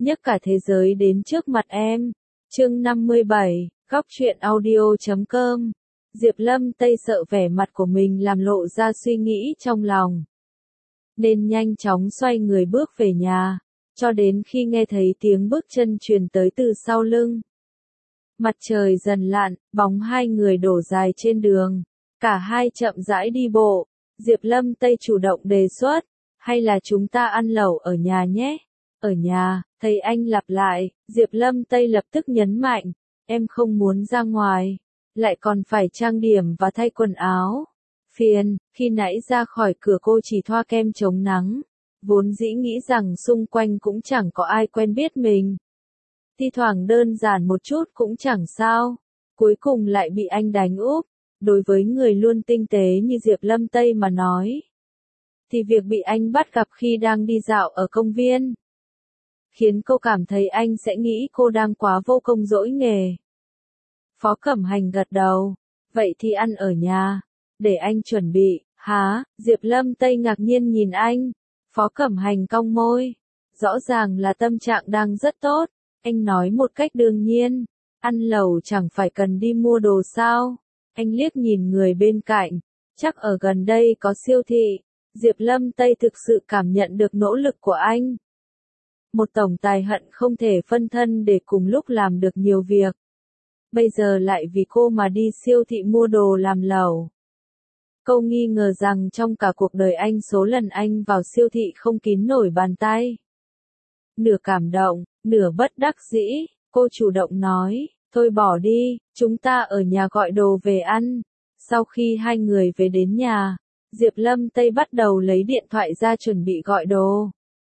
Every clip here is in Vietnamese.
nhấc cả thế giới đến trước mặt em. Chương 57, Góc truyện audio.com. Diệp Lâm Tây sợ vẻ mặt của mình làm lộ ra suy nghĩ trong lòng, nên nhanh chóng xoay người bước về nhà, cho đến khi nghe thấy tiếng bước chân truyền tới từ sau lưng. Mặt trời dần lặn, bóng hai người đổ dài trên đường, cả hai chậm rãi đi bộ. Diệp Lâm Tây chủ động đề xuất, hay là chúng ta ăn lẩu ở nhà nhé? Ở nhà, thấy anh lặp lại, Diệp Lâm Tây lập tức nhấn mạnh, em không muốn ra ngoài, lại còn phải trang điểm và thay quần áo. Phiền, khi nãy ra khỏi cửa cô chỉ thoa kem chống nắng, vốn dĩ nghĩ rằng xung quanh cũng chẳng có ai quen biết mình. Thi thoảng đơn giản một chút cũng chẳng sao, cuối cùng lại bị anh đánh úp. Đối với người luôn tinh tế như Diệp Lâm Tây mà nói, thì việc bị anh bắt gặp khi đang đi dạo ở công viên, khiến cô cảm thấy anh sẽ nghĩ cô đang quá vô công dỗi nghề. Phó Cẩm Hành gật đầu, vậy thì ăn ở nhà, để anh chuẩn bị. Hả? Diệp Lâm Tây ngạc nhiên nhìn anh. Phó Cẩm Hành cong môi, rõ ràng là tâm trạng đang rất tốt. Anh nói một cách đương nhiên, ăn lẩu chẳng phải cần đi mua đồ sao? Anh liếc nhìn người bên cạnh, chắc ở gần đây có siêu thị. Diệp Lâm Tây thực sự cảm nhận được nỗ lực của anh. Một tổng tài hận không thể phân thân để cùng lúc làm được nhiều việc. Bây giờ lại vì cô mà đi siêu thị mua đồ làm lẩu. Câu nghi ngờ rằng trong cả cuộc đời anh số lần anh vào siêu thị không kín nổi bàn tay. Nửa cảm động, nửa bất đắc dĩ, cô chủ động nói, thôi bỏ đi, chúng ta ở nhà gọi đồ về ăn. Sau khi hai người về đến nhà, Diệp Lâm Tây bắt đầu lấy điện thoại ra chuẩn bị gọi đồ.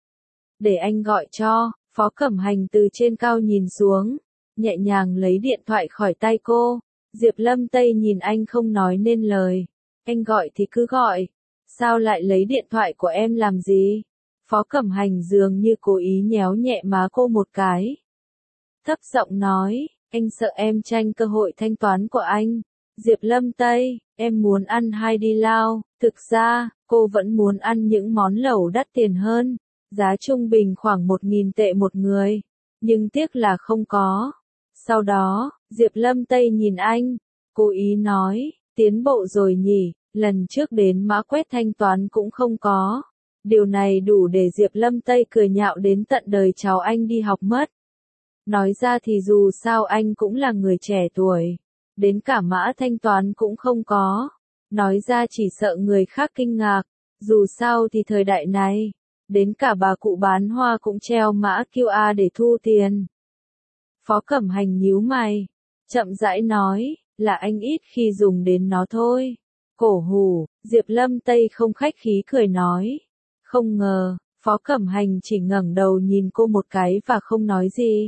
Để anh gọi cho. Phó Cẩm Hành từ trên cao nhìn xuống, nhẹ nhàng lấy điện thoại khỏi tay cô. Diệp Lâm Tây nhìn anh không nói nên lời. Anh gọi thì cứ gọi, sao lại lấy điện thoại của em làm gì? Phó Cẩm Hành dường như cố ý nhéo nhẹ má cô một cái. Thấp giọng nói, anh sợ em tranh cơ hội thanh toán của anh. Diệp Lâm Tây, em muốn ăn hai đi lao. Thực ra, cô vẫn muốn ăn những món lẩu đắt tiền hơn, giá trung bình khoảng 1.000 tệ một người, nhưng tiếc là không có. Sau đó, Diệp Lâm Tây nhìn anh, cố ý nói, tiến bộ rồi nhỉ, lần trước đến mã quét thanh toán cũng không có. Điều này đủ để Diệp Lâm Tây cười nhạo đến tận đời cháu anh đi học mất. Nói ra thì dù sao anh cũng là người trẻ tuổi, đến cả mã thanh toán cũng không có. Nói ra chỉ sợ người khác kinh ngạc, dù sao thì thời đại này, đến cả bà cụ bán hoa cũng treo mã QR để thu tiền. Phó Cẩm Hành nhíu mày, chậm rãi nói, là anh ít khi dùng đến nó thôi. Cổ hủ, Diệp Lâm Tây không khách khí cười nói. Không ngờ, Phó Cẩm Hành chỉ ngẩng đầu nhìn cô một cái và không nói gì.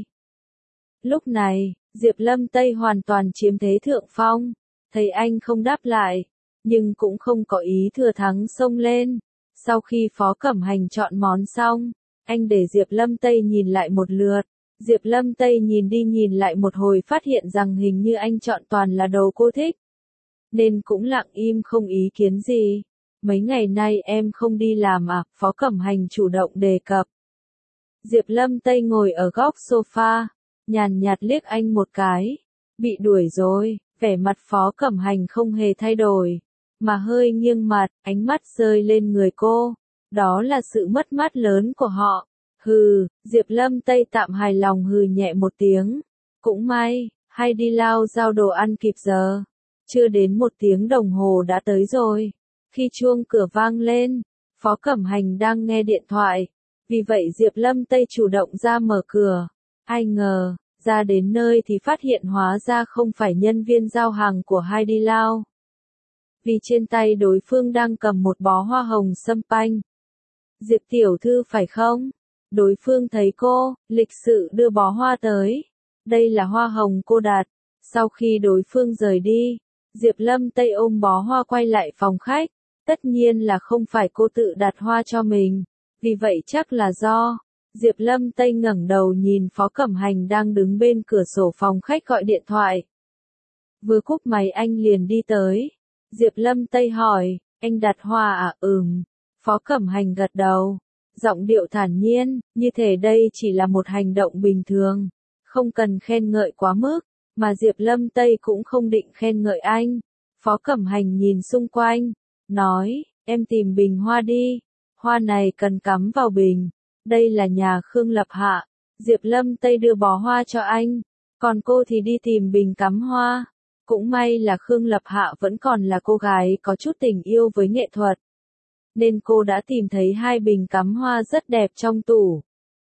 Lúc này, Diệp Lâm Tây hoàn toàn chiếm thế thượng phong, thấy anh không đáp lại, nhưng cũng không có ý thừa thắng xông lên. Sau khi Phó Cẩm Hành chọn món xong, anh để Diệp Lâm Tây nhìn lại một lượt. Diệp Lâm Tây nhìn đi nhìn lại một hồi phát hiện rằng hình như anh chọn toàn là đồ cô thích, nên cũng lặng im không ý kiến gì. Mấy ngày nay em không đi làm à? Phó Cẩm Hành chủ động đề cập. Diệp Lâm Tây ngồi ở góc sofa, nhàn nhạt liếc anh một cái. Bị đuổi rồi. Vẻ mặt Phó Cẩm Hành không hề thay đổi, mà hơi nghiêng mặt, ánh mắt rơi lên người cô. Đó là sự mất mát lớn của họ. Hừ, Diệp Lâm Tây tạm hài lòng hừ nhẹ một tiếng. Cũng may, hay đi lao giao đồ ăn kịp giờ. Chưa đến 1 tiếng đồng hồ đã tới rồi. Khi chuông cửa vang lên, Phó Cẩm Hành đang nghe điện thoại. Vì vậy Diệp Lâm Tây chủ động ra mở cửa. Ai ngờ, ra đến nơi thì phát hiện hóa ra không phải nhân viên giao hàng của Heidi Lau. Vì trên tay đối phương đang cầm một bó hoa hồng sâm panh. Diệp tiểu thư phải không? Đối phương thấy cô, lịch sự đưa bó hoa tới. Đây là hoa hồng cô đặt. Sau khi đối phương rời đi, Diệp Lâm Tây ôm bó hoa quay lại phòng khách. Tất nhiên là không phải cô tự đặt hoa cho mình. Vì vậy chắc là do. Diệp Lâm Tây ngẩng đầu nhìn Phó Cẩm Hành đang đứng bên cửa sổ phòng khách gọi điện thoại. Vừa cúp máy anh liền đi tới. Diệp Lâm Tây hỏi, anh đặt hoa à? Phó Cẩm Hành gật đầu. giọng điệu thản nhiên, như thể đây chỉ là một hành động bình thường, không cần khen ngợi quá mức, mà Diệp Lâm Tây cũng không định khen ngợi anh. Phó Cẩm Hành nhìn xung quanh, nói, em tìm bình hoa đi, hoa này cần cắm vào bình, đây là nhà Khương Lập Hạ. Diệp Lâm Tây đưa bó hoa cho anh, còn cô thì đi tìm bình cắm hoa. Cũng may là Khương Lập Hạ vẫn còn là cô gái có chút tình yêu với nghệ thuật, nên cô đã tìm thấy hai bình cắm hoa rất đẹp trong tủ.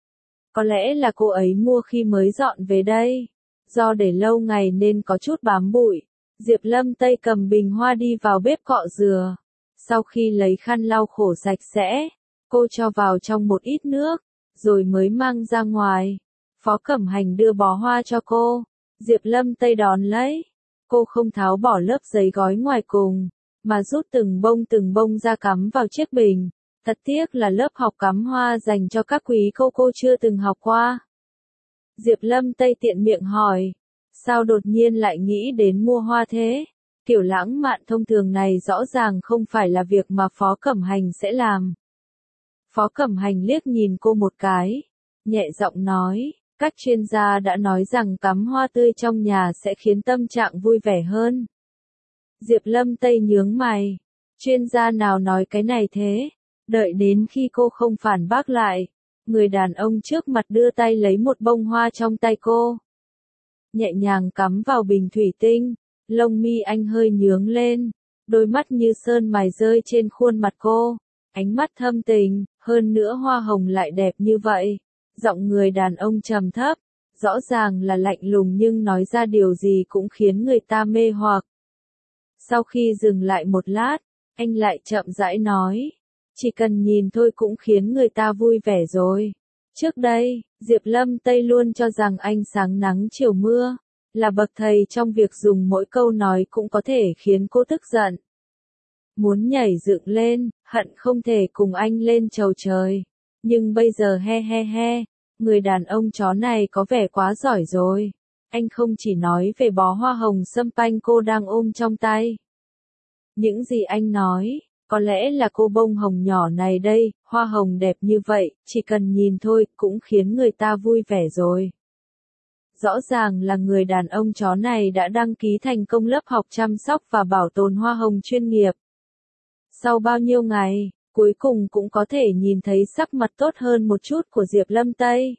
Có lẽ là cô ấy mua khi mới dọn về đây, do để lâu ngày nên có chút bám bụi. Diệp Lâm Tây cầm bình hoa đi vào bếp cọ dừa. Sau khi lấy khăn lau khổ sạch sẽ, cô cho vào trong một ít nước, rồi mới mang ra ngoài. Phó Cẩm Hành đưa bó hoa cho cô. Diệp Lâm Tây đón lấy. Cô không tháo bỏ lớp giấy gói ngoài cùng, mà rút từng bông ra cắm vào chiếc bình. Thật tiếc là lớp học cắm hoa dành cho các quý cô chưa từng học qua. Diệp Lâm Tây tiện miệng hỏi, sao đột nhiên lại nghĩ đến mua hoa thế? Kiểu lãng mạn thông thường này rõ ràng không phải là việc mà Phó Cẩm Hành sẽ làm. Phó Cẩm Hành liếc nhìn cô một cái, nhẹ giọng nói, các chuyên gia đã nói rằng cắm hoa tươi trong nhà sẽ khiến tâm trạng vui vẻ hơn. Diệp Lâm Tây nhướng mày, chuyên gia nào nói cái này thế? Đợi đến khi cô không phản bác lại, người đàn ông trước mặt đưa tay lấy một bông hoa trong tay cô, nhẹ nhàng cắm vào bình thủy tinh. Lông mi anh hơi nhướng lên, đôi mắt như sơn mài rơi trên khuôn mặt cô, ánh mắt thâm tình, hơn nữa hoa hồng lại đẹp như vậy. Giọng người đàn ông trầm thấp, rõ ràng là lạnh lùng nhưng nói ra điều gì cũng khiến người ta mê hoặc. Sau khi dừng lại một lát, anh lại chậm rãi nói, chỉ cần nhìn thôi cũng khiến người ta vui vẻ rồi. Trước đây, Diệp Lâm Tây luôn cho rằng anh sáng nắng chiều mưa, là bậc thầy trong việc dùng mỗi câu nói cũng có thể khiến cô tức giận. Muốn nhảy dựng lên, hận không thể cùng anh lên chầu trời. Nhưng bây giờ he, người đàn ông chó này có vẻ quá giỏi rồi. Anh không chỉ nói về bó hoa hồng sâm panh cô đang ôm trong tay. Những gì anh nói, có lẽ là cô bông hồng nhỏ này đây, hoa hồng đẹp như vậy, chỉ cần nhìn thôi cũng khiến người ta vui vẻ rồi. Rõ ràng là người đàn ông chó này đã đăng ký thành công lớp học chăm sóc và bảo tồn hoa hồng chuyên nghiệp. Sau bao nhiêu ngày, cuối cùng cũng có thể nhìn thấy sắc mặt tốt hơn một chút của Diệp Lâm Tây.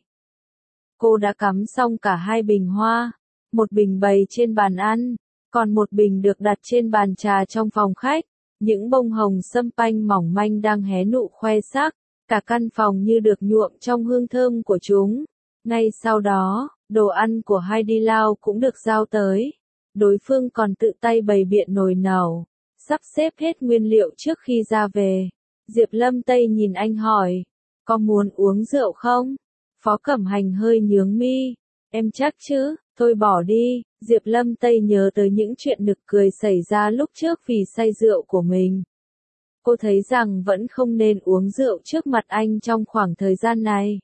Cô đã cắm xong cả hai bình hoa, một bình bày trên bàn ăn, còn một bình được đặt trên bàn trà trong phòng khách. Những bông hồng sâm panh mỏng manh đang hé nụ khoe sắc, cả căn phòng như được nhuộm trong hương thơm của chúng. Ngay sau đó, đồ ăn của Heidi Lau cũng được giao tới. Đối phương còn tự tay bày biện nồi nấu, sắp xếp hết nguyên liệu trước khi ra về. Diệp Lâm Tây nhìn anh hỏi, có muốn uống rượu không? Phó Cẩm Hành hơi nhướng mi, em chắc chứ, thôi bỏ đi. Diệp Lâm Tây nhớ tới những chuyện nực cười xảy ra lúc trước vì say rượu của mình. Cô thấy rằng vẫn không nên uống rượu trước mặt anh trong khoảng thời gian này.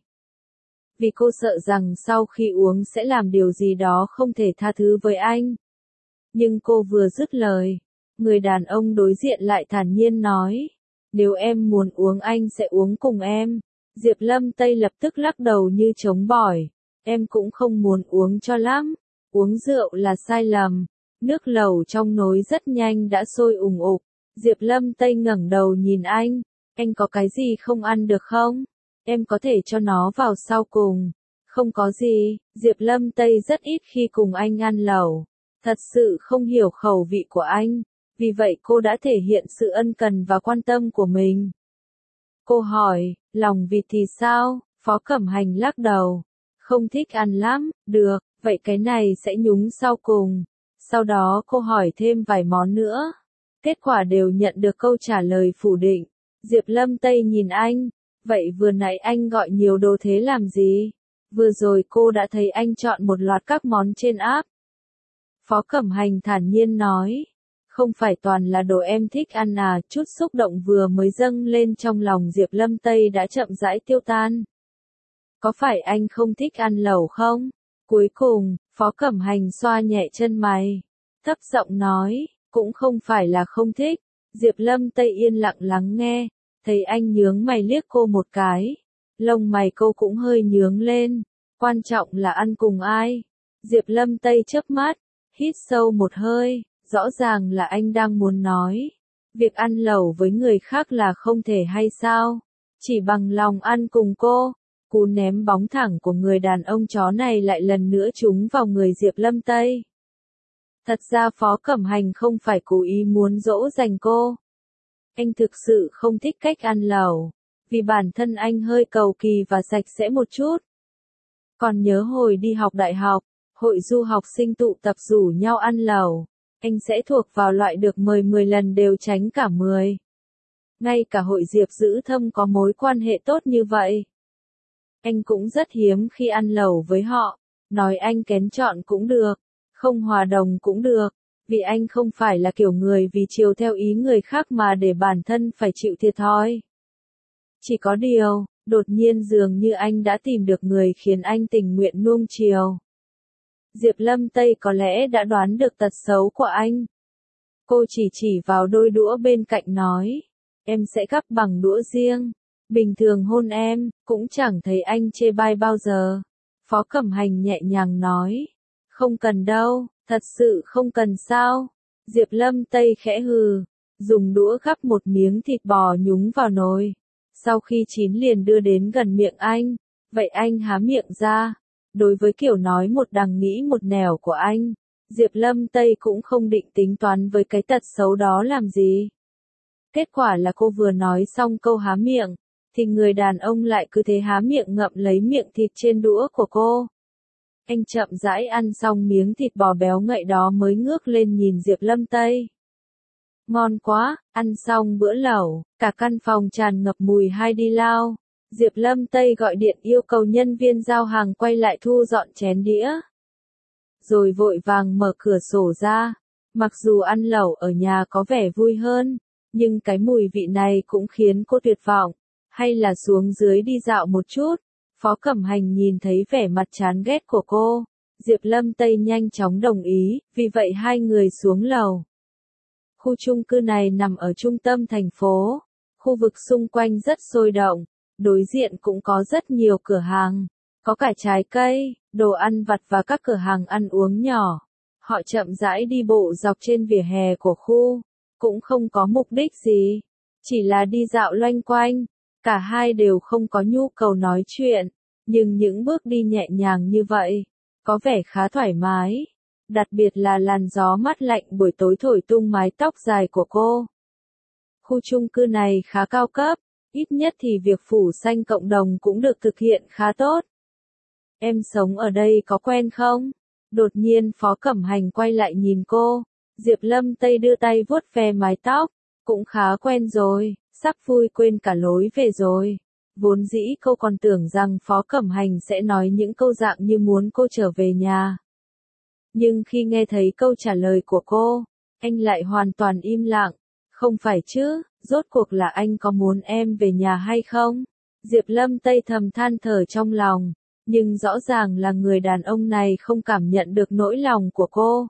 Vì cô sợ rằng sau khi uống sẽ làm điều gì đó không thể tha thứ với anh. Nhưng cô vừa dứt lời, người đàn ông đối diện lại thản nhiên nói, nếu em muốn uống anh sẽ uống cùng em. Diệp Lâm Tây lập tức lắc đầu như chống bỏi, em cũng không muốn uống cho lắm, uống rượu là sai lầm. Nước lẩu trong nồi rất nhanh đã sôi ùng ục. Diệp Lâm Tây ngẩng đầu nhìn anh có cái gì không ăn được không? Em có thể cho nó vào sau cùng. Không có gì, Diệp Lâm Tây rất ít khi cùng anh ăn lẩu. Thật sự không hiểu khẩu vị của anh, vì vậy cô đã thể hiện sự ân cần và quan tâm của mình. Cô hỏi, lòng vịt thì sao? Phó Cẩm Hành lắc đầu. Không thích ăn lắm, được, vậy cái này sẽ nhúng sau cùng. Sau đó cô hỏi thêm vài món nữa. Kết quả đều nhận được câu trả lời phủ định. Diệp Lâm Tây nhìn anh, vậy vừa nãy anh gọi nhiều đồ thế làm gì? Vừa rồi cô đã thấy anh chọn một loạt các món trên app. Phó Cẩm Hành thản nhiên nói, không phải toàn là đồ em thích ăn à? Chút xúc động vừa mới dâng lên trong lòng Diệp Lâm Tây đã chậm rãi tiêu tan. Có phải anh không thích ăn lẩu không? Cuối cùng, Phó Cẩm Hành xoa nhẹ chân mày, thấp giọng nói, cũng không phải là không thích. Diệp Lâm Tây yên lặng lắng nghe, Thấy anh nhướng mày liếc cô một cái. Lông mày cô cũng hơi nhướng lên. Quan trọng là ăn cùng ai? Diệp Lâm Tây chớp mắt, hít sâu một hơi, rõ ràng là anh đang muốn nói. Việc ăn lẩu với người khác là không thể hay sao? Chỉ bằng lòng ăn cùng cô. Cú ném bóng thẳng của người đàn ông chó này lại lần nữa trúng vào người Diệp Lâm Tây. Thật ra Phó Cẩm Hành không phải cố ý muốn dỗ dành cô. Anh thực sự không thích cách ăn lẩu, vì bản thân anh hơi cầu kỳ và sạch sẽ một chút. Còn nhớ hồi đi học đại học, hội du học sinh tụ tập rủ nhau ăn lẩu, anh sẽ thuộc vào loại được mời 10 lần đều tránh cả 10. Ngay cả hội Diệp Dữ Thâm có mối quan hệ tốt như vậy. Anh cũng rất hiếm khi ăn lẩu với họ, nói anh kén chọn cũng được, không hòa đồng cũng được, vì anh không phải là kiểu người vì chiều theo ý người khác mà để bản thân phải chịu thiệt thòi. Chỉ có điều, đột nhiên dường như anh đã tìm được người khiến anh tình nguyện nuông chiều. Diệp Lâm Tây có lẽ đã đoán được tật xấu của anh. Cô chỉ vào đôi đũa bên cạnh nói, em sẽ gắp bằng đũa riêng. Bình thường hôn em, cũng chẳng thấy anh chê bai bao giờ. Phó Cẩm Hành nhẹ nhàng nói, không cần đâu, thật sự không cần sao. Diệp Lâm Tây khẽ hừ, dùng đũa gắp một miếng thịt bò nhúng vào nồi. Sau khi chín liền đưa đến gần miệng anh, vậy anh há miệng ra. Đối với kiểu nói một đằng nghĩ một nẻo của anh, Diệp Lâm Tây cũng không định tính toán với cái tật xấu đó làm gì. Kết quả là cô vừa nói xong câu há miệng, thì người đàn ông lại cứ thế há miệng ngậm lấy miệng thịt trên đũa của cô. Anh chậm rãi ăn xong miếng thịt bò béo ngậy đó mới ngước lên nhìn Diệp Lâm Tây. Ngon quá, ăn xong bữa lẩu, cả căn phòng tràn ngập mùi hai đi lao. Diệp Lâm Tây gọi điện yêu cầu nhân viên giao hàng quay lại thu dọn chén đĩa. Rồi vội vàng mở cửa sổ ra. Mặc dù ăn lẩu ở nhà có vẻ vui hơn, nhưng cái mùi vị này cũng khiến cô tuyệt vọng. Hay là xuống dưới đi dạo một chút. Phó Cẩm Hành nhìn thấy vẻ mặt chán ghét của cô. Diệp Lâm Tây nhanh chóng đồng ý, vì vậy hai người xuống lầu. Khu chung cư này nằm ở trung tâm thành phố. Khu vực xung quanh rất sôi động. Đối diện cũng có rất nhiều cửa hàng. Có cả trái cây, đồ ăn vặt và các cửa hàng ăn uống nhỏ. Họ chậm rãi đi bộ dọc trên vỉa hè của khu. Cũng không có mục đích gì. Chỉ là đi dạo loanh quanh. Cả hai đều không có nhu cầu nói chuyện. Nhưng những bước đi nhẹ nhàng như vậy, có vẻ khá thoải mái. Đặc biệt là làn gió mát lạnh buổi tối thổi tung mái tóc dài của cô. Khu chung cư này khá cao cấp, ít nhất thì việc phủ xanh cộng đồng cũng được thực hiện khá tốt. Em sống ở đây có quen không? Đột nhiên Phó Cẩm Hành quay lại nhìn cô. Diệp Lâm Tây đưa tay vuốt ve mái tóc. Cũng khá quen rồi, sắp vui quên cả lối về rồi. Vốn dĩ cô còn tưởng rằng Phó Cẩm Hành sẽ nói những câu dạng như muốn cô trở về nhà. Nhưng khi nghe thấy câu trả lời của cô, anh lại hoàn toàn im lặng. Không phải chứ, rốt cuộc là anh có muốn em về nhà hay không? Diệp Lâm Tây thầm than thở trong lòng, nhưng rõ ràng là người đàn ông này không cảm nhận được nỗi lòng của cô.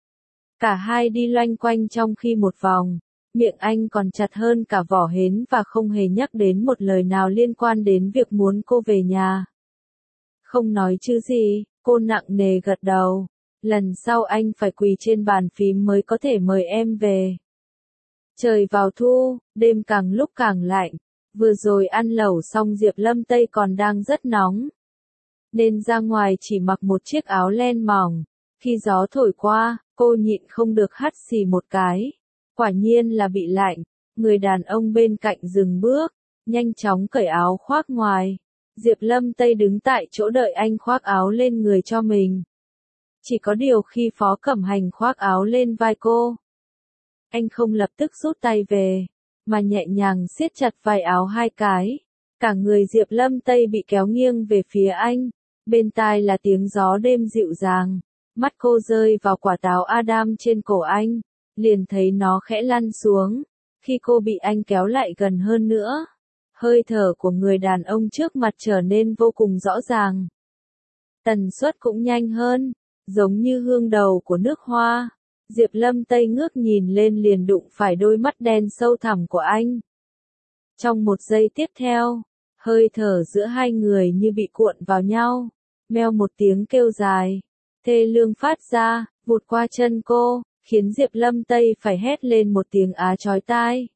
Cả hai đi loanh quanh trong khi một vòng, miệng anh còn chặt hơn cả vỏ hến và không hề nhắc đến một lời nào liên quan đến việc muốn cô về nhà. Không nói chứ gì, cô nặng nề gật đầu. Lần sau anh phải quỳ trên bàn phím mới có thể mời em về. Trời vào thu, đêm càng lúc càng lạnh. Vừa rồi ăn lẩu xong Diệp Lâm Tây còn đang rất nóng. Nên ra ngoài chỉ mặc một chiếc áo len mỏng. Khi gió thổi qua, cô nhịn không được hắt xì một cái. Quả nhiên là bị lạnh. Người đàn ông bên cạnh dừng bước, nhanh chóng cởi áo khoác ngoài. Diệp Lâm Tây đứng tại chỗ đợi anh khoác áo lên người cho mình. Chỉ có điều khi Phó Cẩm Hành khoác áo lên vai cô, anh không lập tức rút tay về, mà nhẹ nhàng siết chặt vai áo hai cái. Cả người Diệp Lâm Tây bị kéo nghiêng về phía anh, bên tai là tiếng gió đêm dịu dàng. Mắt cô rơi vào quả táo Adam trên cổ anh, liền thấy nó khẽ lăn xuống. Khi cô bị anh kéo lại gần hơn nữa, hơi thở của người đàn ông trước mặt trở nên vô cùng rõ ràng. Tần suất cũng nhanh hơn, giống như hương đầu của nước hoa. Diệp Lâm Tây ngước nhìn lên liền đụng phải đôi mắt đen sâu thẳm của anh. Trong một giây tiếp theo, hơi thở giữa hai người như bị cuộn vào nhau. Meo một tiếng kêu dài, thê lương phát ra, vụt qua chân cô, khiến Diệp Lâm Tây phải hét lên một tiếng á chói tai.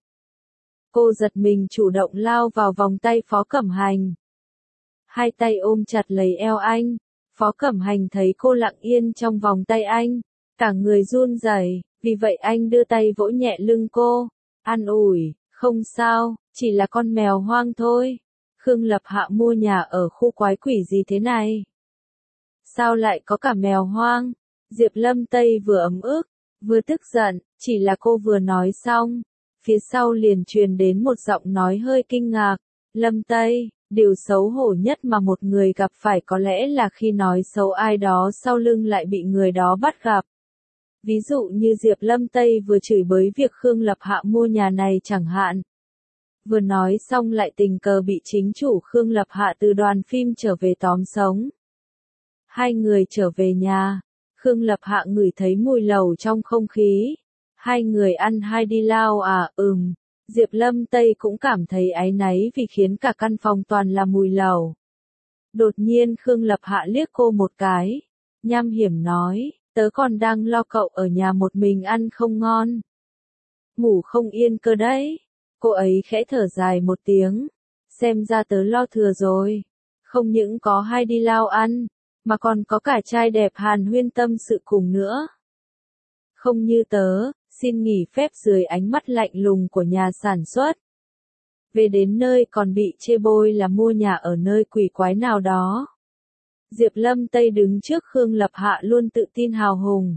Cô giật mình chủ động lao vào vòng tay Phó Cẩm Hành. Hai tay ôm chặt lấy eo anh, Phó Cẩm Hành thấy cô lặng yên trong vòng tay anh, cả người run rẩy, vì vậy anh đưa tay vỗ nhẹ lưng cô, an ủi, không sao, chỉ là con mèo hoang thôi. Khương Lập Hạ mua nhà ở khu quái quỷ gì thế này? Sao lại có cả mèo hoang? Diệp Lâm Tây vừa ấm ức, vừa tức giận, chỉ là cô vừa nói xong, phía sau liền truyền đến một giọng nói hơi kinh ngạc, Lâm Tây, điều xấu hổ nhất mà một người gặp phải có lẽ là khi nói xấu ai đó sau lưng lại bị người đó bắt gặp. Ví dụ như Diệp Lâm Tây vừa chửi bới việc Khương Lập Hạ mua nhà này chẳng hạn. Vừa nói xong lại tình cờ bị chính chủ Khương Lập Hạ từ đoàn phim trở về tóm sống. Hai người trở về nhà, Khương Lập Hạ ngửi thấy mùi lẩu trong không khí. Hai người ăn hai đi lao à, Diệp Lâm Tây cũng cảm thấy áy náy vì khiến cả căn phòng toàn là mùi lẩu. Đột nhiên Khương Lập Hạ liếc cô một cái, nham hiểm nói, tớ còn đang lo cậu ở nhà một mình ăn không ngon. Ngủ không yên cơ đấy. Cô ấy khẽ thở dài một tiếng, xem ra tớ lo thừa rồi. Không những có hai đi lao ăn, mà còn có cả trai đẹp hàn huyên tâm sự cùng nữa. Không như tớ, xin nghỉ phép dưới ánh mắt lạnh lùng của nhà sản xuất. Về đến nơi còn bị chê bôi là mua nhà ở nơi quỷ quái nào đó. Diệp Lâm Tây đứng trước Khương Lập Hạ luôn tự tin hào hùng.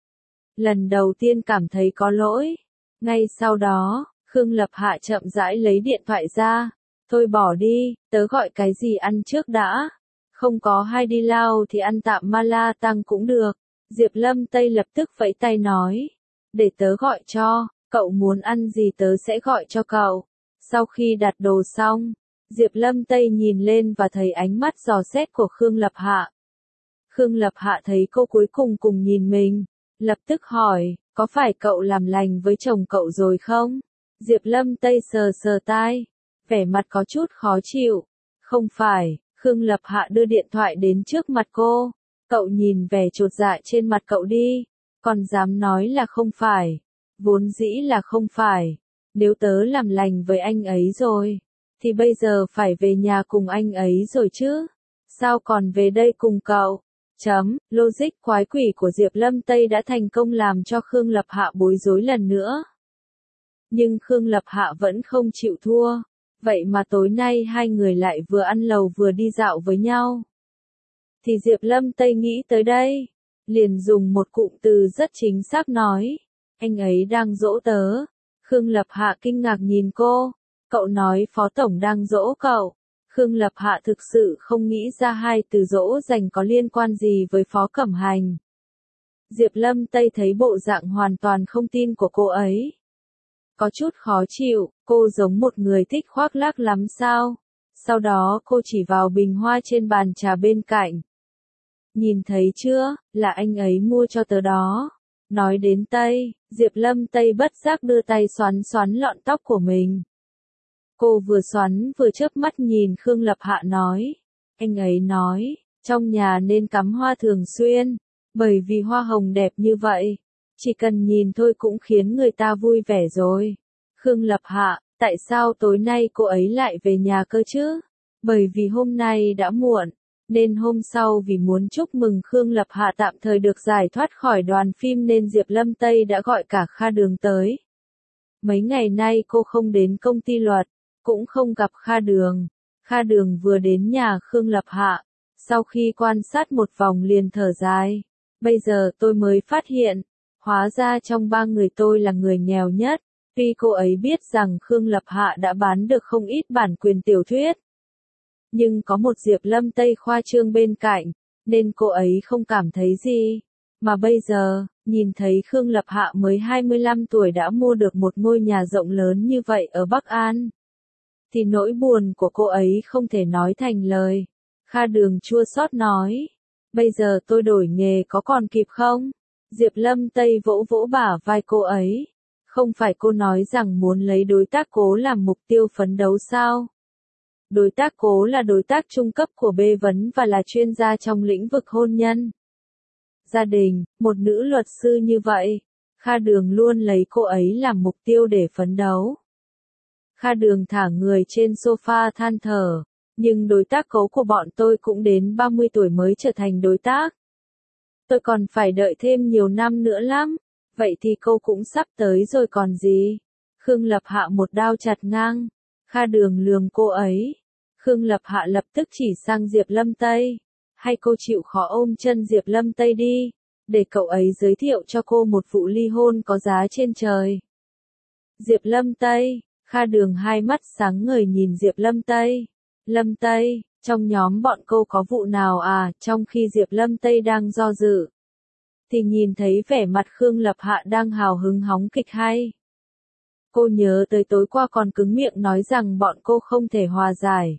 Lần đầu tiên cảm thấy có lỗi. Ngay sau đó, Khương Lập Hạ chậm rãi lấy điện thoại ra. Thôi bỏ đi, tớ gọi cái gì ăn trước đã. Không có hai đi lao thì ăn tạm Mala Tăng cũng được. Diệp Lâm Tây lập tức vẫy tay nói. Để tớ gọi cho, cậu muốn ăn gì tớ sẽ gọi cho cậu. Sau khi đặt đồ xong, Diệp Lâm Tây nhìn lên và thấy ánh mắt dò xét của Khương Lập Hạ. Khương Lập Hạ thấy cô cuối cùng cùng nhìn mình, lập tức hỏi, có phải cậu làm lành với chồng cậu rồi không? Diệp Lâm Tây sờ sờ tai, vẻ mặt có chút khó chịu. Không phải, Khương Lập Hạ đưa điện thoại đến trước mặt cô. Cậu nhìn vẻ chột dạ trên mặt cậu đi, còn dám nói là không phải. Vốn dĩ là không phải. Nếu tớ làm lành với anh ấy rồi, thì bây giờ phải về nhà cùng anh ấy rồi chứ. Sao còn về đây cùng cậu? Logic quái quỷ của Diệp Lâm Tây đã thành công làm cho Khương Lập Hạ bối rối lần nữa. Nhưng Khương Lập Hạ vẫn không chịu thua. Vậy mà tối nay hai người lại vừa ăn lẩu vừa đi dạo với nhau. Thì Diệp Lâm Tây nghĩ tới đây, liền dùng một cụm từ rất chính xác nói. Anh ấy đang dỗ tớ. Khương Lập Hạ kinh ngạc nhìn cô. Cậu nói Phó Tổng đang dỗ cậu. Khương Lập Hạ thực sự không nghĩ ra hai từ dỗ dành có liên quan gì với Phó Cẩm Hành. Diệp Lâm Tây thấy bộ dạng hoàn toàn không tin của cô ấy. Có chút khó chịu, cô giống một người thích khoác lác lắm sao? Sau đó cô chỉ vào bình hoa trên bàn trà bên cạnh. Nhìn thấy chưa, là anh ấy mua cho tớ đó. Nói đến Tây, Diệp Lâm Tây bất giác đưa tay xoắn xoắn lọn tóc của mình. Cô vừa xoắn vừa chớp mắt nhìn Khương Lập Hạ nói. Anh ấy nói, trong nhà nên cắm hoa thường xuyên, bởi vì hoa hồng đẹp như vậy. Chỉ cần nhìn thôi cũng khiến người ta vui vẻ rồi. Khương Lập Hạ, tại sao tối nay cô ấy lại về nhà cơ chứ? Bởi vì hôm nay đã muộn, nên hôm sau vì muốn chúc mừng Khương Lập Hạ tạm thời được giải thoát khỏi đoàn phim nên Diệp Lâm Tây đã gọi cả Kha Đường tới. Mấy ngày nay cô không đến công ty luật, cũng không gặp Kha Đường. Kha Đường vừa đến nhà Khương Lập Hạ, sau khi quan sát một vòng liền thở dài. Bây giờ tôi mới phát hiện, hóa ra trong ba người tôi là người nghèo nhất. Tuy cô ấy biết rằng Khương Lập Hạ đã bán được không ít bản quyền tiểu thuyết, nhưng có một Diệp Lâm Tây khoa trương bên cạnh, nên cô ấy không cảm thấy gì. Mà bây giờ, nhìn thấy Khương Lập Hạ mới 25 tuổi đã mua được một ngôi nhà rộng lớn như vậy ở Bắc An, thì nỗi buồn của cô ấy không thể nói thành lời. Kha Đường chua xót nói, bây giờ tôi đổi nghề có còn kịp không? Diệp Lâm Tây vỗ vỗ bả vai cô ấy. Không phải cô nói rằng muốn lấy đối tác Cố làm mục tiêu phấn đấu sao? Đối tác Cố là đối tác trung cấp của B vấn và là chuyên gia trong lĩnh vực hôn nhân. Gia đình, một nữ luật sư như vậy, Kha Đường luôn lấy cô ấy làm mục tiêu để phấn đấu. Kha Đường thả người trên sofa than thở, nhưng đối tác Cố của bọn tôi cũng đến 30 tuổi mới trở thành đối tác. Tôi còn phải đợi thêm nhiều năm nữa lắm, vậy thì cô cũng sắp tới rồi còn gì. Khương Lập Hạ một đao chặt ngang, Kha Đường lườm cô ấy. Khương Lập Hạ lập tức chỉ sang Diệp Lâm Tây. Hay cô chịu khó ôm chân Diệp Lâm Tây đi, để cậu ấy giới thiệu cho cô một vụ ly hôn có giá trên trời. Diệp Lâm Tây, Kha Đường hai mắt sáng ngời nhìn Diệp Lâm Tây. Lâm Tây, trong nhóm bọn cô có vụ nào à? Trong khi Diệp Lâm Tây đang do dự, thì nhìn thấy vẻ mặt Khương Lập Hạ đang hào hứng hóng kịch hay. Cô nhớ tới tối qua còn cứng miệng nói rằng bọn cô không thể hòa giải.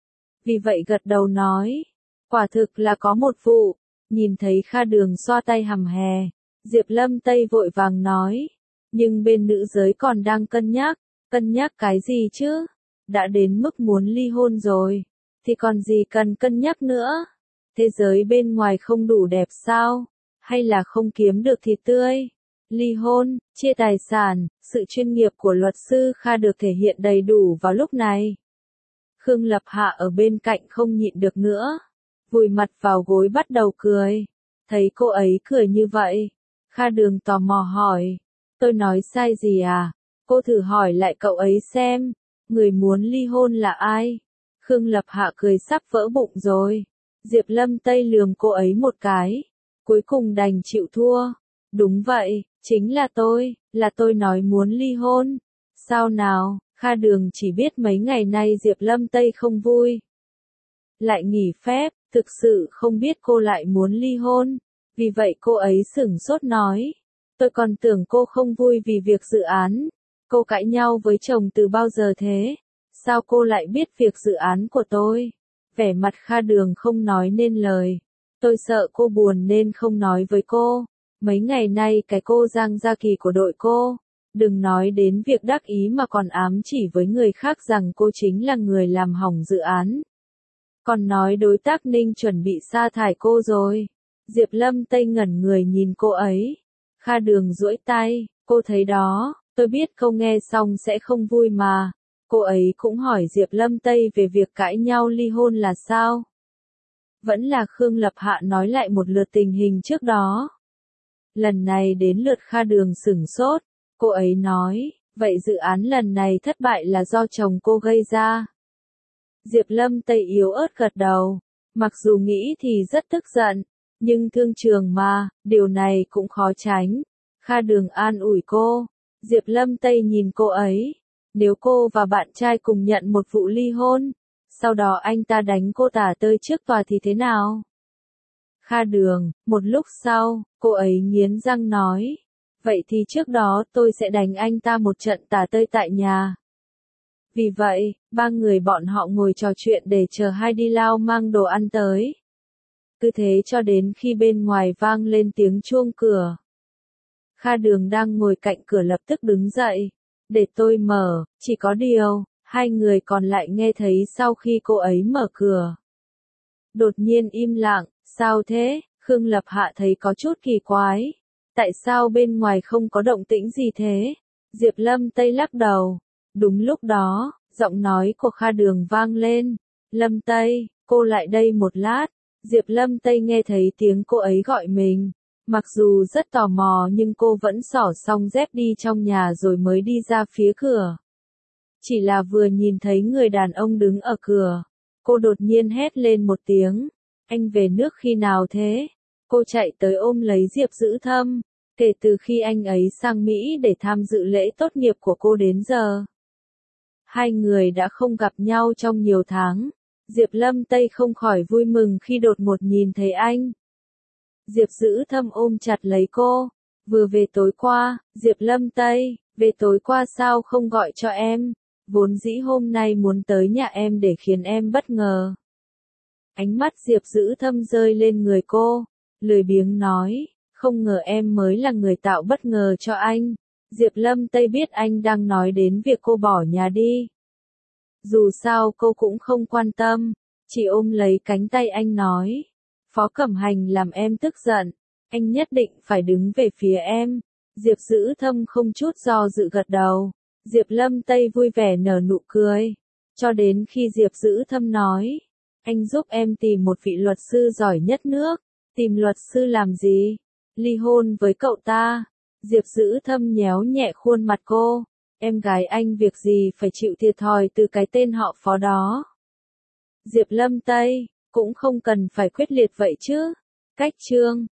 Vì vậy gật đầu nói, quả thực là có một vụ. Nhìn thấy Kha Đường xoa tay hầm hè, Diệp Lâm Tây vội vàng nói, nhưng bên nữ giới còn đang cân nhắc cái gì chứ? Đã đến mức muốn ly hôn rồi, thì còn gì cần cân nhắc nữa? Thế giới bên ngoài không đủ đẹp sao? Hay là không kiếm được thịt tươi? Ly hôn, chia tài sản, sự chuyên nghiệp của luật sư Kha được thể hiện đầy đủ vào lúc này. Khương Lập Hạ ở bên cạnh không nhịn được nữa, vùi mặt vào gối bắt đầu cười. Thấy cô ấy cười như vậy, Kha Đường tò mò hỏi, tôi nói sai gì à? Cô thử hỏi lại cậu ấy xem, người muốn ly hôn là ai? Khương Lập Hạ cười sắp vỡ bụng rồi. Diệp Lâm Tây lườm cô ấy một cái, cuối cùng đành chịu thua. Đúng vậy, chính là tôi nói muốn ly hôn. Sao nào? Kha Đường chỉ biết mấy ngày nay Diệp Lâm Tây không vui, lại nghỉ phép, thực sự không biết cô lại muốn ly hôn. Vì vậy cô ấy sửng sốt nói, tôi còn tưởng cô không vui vì việc dự án. Cô cãi nhau với chồng từ bao giờ thế? Sao cô lại biết việc dự án của tôi? Vẻ mặt Kha Đường không nói nên lời. Tôi sợ cô buồn nên không nói với cô. Mấy ngày nay cái cô Giang Gia Kỳ của đội cô, đừng nói đến việc đắc ý mà còn ám chỉ với người khác rằng cô chính là người làm hỏng dự án. Còn nói đối tác Ninh chuẩn bị sa thải cô rồi. Diệp Lâm Tây ngẩn người nhìn cô ấy. Kha Đường duỗi tay, cô thấy đó, tôi biết câu nghe xong sẽ không vui mà. Cô ấy cũng hỏi Diệp Lâm Tây về việc cãi nhau ly hôn là sao. Vẫn là Khương Lập Hạ nói lại một lượt tình hình trước đó. Lần này đến lượt Kha Đường sửng sốt, cô ấy nói, vậy dự án lần này thất bại là do chồng cô gây ra. Diệp Lâm Tây yếu ớt gật đầu, mặc dù nghĩ thì rất tức giận, nhưng thương trường mà, điều này cũng khó tránh. Kha Đường an ủi cô, Diệp Lâm Tây nhìn cô ấy, nếu cô và bạn trai cùng nhận một vụ ly hôn, sau đó anh ta đánh cô tả tơi trước tòa thì thế nào? Kha Đường, một lúc sau, cô ấy nghiến răng nói, vậy thì trước đó tôi sẽ đánh anh ta một trận tả tơi tại nhà. Vì vậy, ba người bọn họ ngồi trò chuyện để chờ Heidi Lau mang đồ ăn tới. Cứ thế cho đến khi bên ngoài vang lên tiếng chuông cửa. Kha Đường đang ngồi cạnh cửa lập tức đứng dậy. Để tôi mở, chỉ có điều, hai người còn lại nghe thấy sau khi cô ấy mở cửa. Đột nhiên im lặng, sao thế? Khương Lập Hạ thấy có chút kỳ quái. Tại sao bên ngoài không có động tĩnh gì thế? Diệp Lâm Tây lắc đầu. Đúng lúc đó, giọng nói của Kha Đường vang lên. Lâm Tây, cô lại đây một lát. Diệp Lâm Tây nghe thấy tiếng cô ấy gọi mình. Mặc dù rất tò mò nhưng cô vẫn xỏ xong dép đi trong nhà rồi mới đi ra phía cửa. Chỉ là vừa nhìn thấy người đàn ông đứng ở cửa, cô đột nhiên hét lên một tiếng. Anh về nước khi nào thế? Cô chạy tới ôm lấy Diệp Dữ Thâm. Kể từ khi anh ấy sang Mỹ để tham dự lễ tốt nghiệp của cô đến giờ, hai người đã không gặp nhau trong nhiều tháng. Diệp Lâm Tây không khỏi vui mừng khi đột ngột nhìn thấy anh. Diệp Dữ Thâm ôm chặt lấy cô. Vừa về tối qua, Diệp Lâm Tây, về tối qua sao không gọi cho em? Vốn dĩ hôm nay muốn tới nhà em để khiến em bất ngờ. Ánh mắt Diệp Dữ Thâm rơi lên người cô, lười biếng nói, không ngờ em mới là người tạo bất ngờ cho anh. Diệp Lâm Tây biết anh đang nói đến việc cô bỏ nhà đi. Dù sao cô cũng không quan tâm, chỉ ôm lấy cánh tay anh nói. Phó Cẩm Hành làm em tức giận, anh nhất định phải đứng về phía em. Diệp Dữ Thâm không chút do dự gật đầu. Diệp Lâm Tây vui vẻ nở nụ cười. Cho đến khi Diệp Dữ Thâm nói, anh giúp em tìm một vị luật sư giỏi nhất nước. Tìm luật sư làm gì? Ly hôn với cậu ta. Diệp Dữ Thâm nhéo nhẹ khuôn mặt cô. Em gái anh việc gì phải chịu thiệt thòi từ cái tên họ Phó đó. Diệp Lâm Tây, cũng không cần phải quyết liệt vậy chứ. Cách chương